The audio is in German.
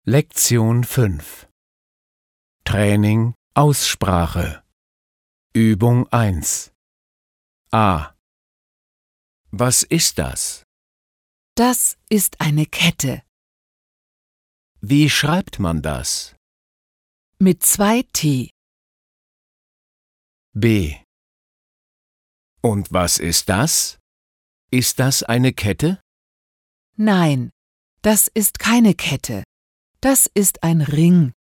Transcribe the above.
Lektion 5 Training Aussprache Übung 1 A. Was ist das? Das ist eine Kette. Wie schreibt man das? Mit 2 T. B. Und was ist das? Ist das eine Kette? Nein, das ist keine Kette. Das ist ein Ring.